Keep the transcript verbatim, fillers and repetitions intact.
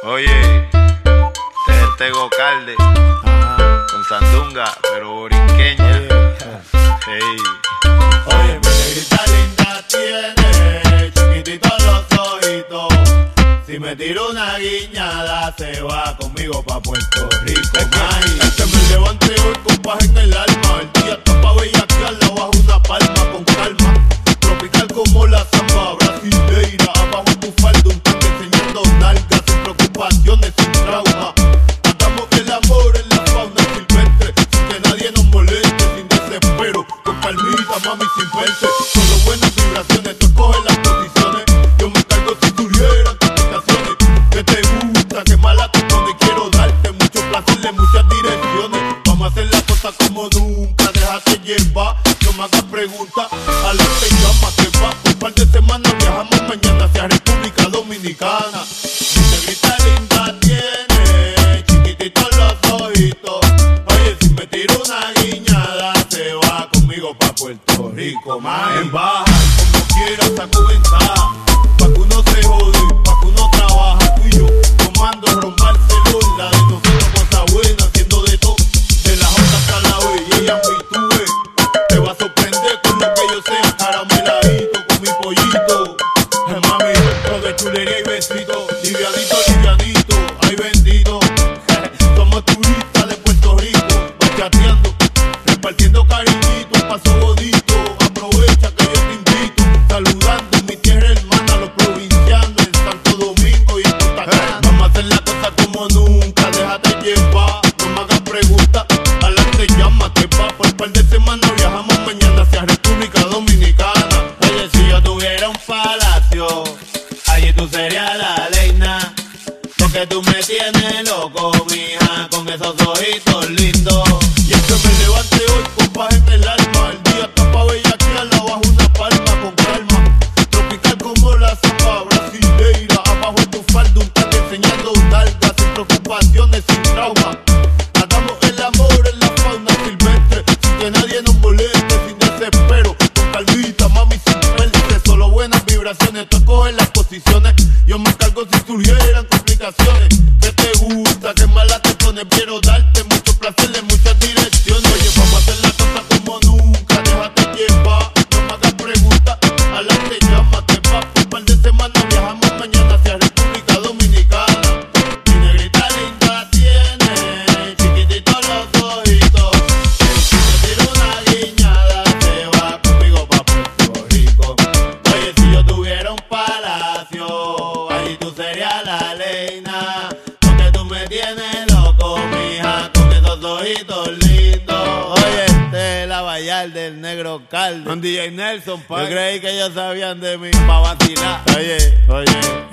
Oye, este es el Tego Calde, Ajá. con sandunga, pero borinqueña. Hey. Oye, mi negrita linda tiene chiquititos los ojitos. Si me tiro una guiñada, se va conmigo pa' Puerto Rico. Ay, es que me levante hoy con paz en el alma. El día está pa' bellaquearla bajo una palma con calma. Tropical como la samba brasileira. Abajo tu falda, un tanque enseñando nalgas, sin preocupaciones, sin trauma. Hagamos el amor en la fauna silvestre, sin que nadie nos moleste, sin desespero, con calmita, mami, sin verse. Solo buenas vibraciones, tú escoges las posiciones. Yo me cargo si surgieran complicaciones. Que te gusta, que mala te pone. Quiero darte mucho placer en muchas direcciones. Vamos a hacer las cosas como nunca. Déjate llevar, no me hagas preguntas. A la te llama, te va. Un par de semanas viajamos mañana hacia República Dominicana. Mi negrita linda tiene chiquititos los ojitos. Oye, si me tiro una guiñada, se va conmigo pa' Puerto Rico, man. En baja, como quiera, saco ventaja. Pa' que uno se jode, pa' que uno trabaja. Tú y yo, tomando ron Barcelona. De nosotros cosas buenas, haciendo de todo. De la J hasta la B, y ella me tuve. Te va a sorprender con lo que yo sea. Carameladito con mi pollito. Hey, mami, todo de chulería y besito. Livianito, livianito, ay bendito. Somos turistas de Puerto Rico, bachateando, repartiendo cariñito, un paso bonito. Aprovecha que yo te invito, saludando en mi tierra hermana, los provincianos en Santo Domingo y en Punta Cana. Vamos a hacer la cosa como nunca, déjate llevar, no me hagas preguntas. A la te llama, te va, por un par de semanas viajamos mañana hacia República Dominicana. Oye, si yo tuviera un palacio, allí tú serías la reina. Porque tú me tienes loco, mija, con esos ojitos lindos. Y es que me levante hoy con paz en el alma. El día está pa' bellaquearla bajo una palma con calma. Tropical como la samba brasileira. Abajo tu falda, un tanque enseñando nalgas, sin preocupaciones, sin trauma. Hagamos el amor en la fauna silvestre, sin que nadie nos moleste, sin desespero, con calmita, mami, sin verse. Solo buenas vibraciones, tú escoges las posiciones. Yo me cargo si surgieran complicaciones. Que te gusta, que mala te pone. Quiero darte mucho placer en muchas direcciones. Oye, vamos a hacer la cosa como nunca. Déjate llevar, no me hagas preguntas. A la te llama, te va. Por un par de semanas viajamos mañana hacia República Dominicana. Mi negrita linda tiene chiquititos los ojitos. Si me tiro una guiñada, se va conmigo pa' Puerto Rico. Oye, si yo tuviera un palacio, ahí tú serías la reina. Porque tú me tienes loco, mija, con esos ojitos lindos. Oye, este es la Bayal del Negro Calde, con D J Nelson, pa. Yo creí que ellos sabían de mí pa' vacilar. Oye, oye.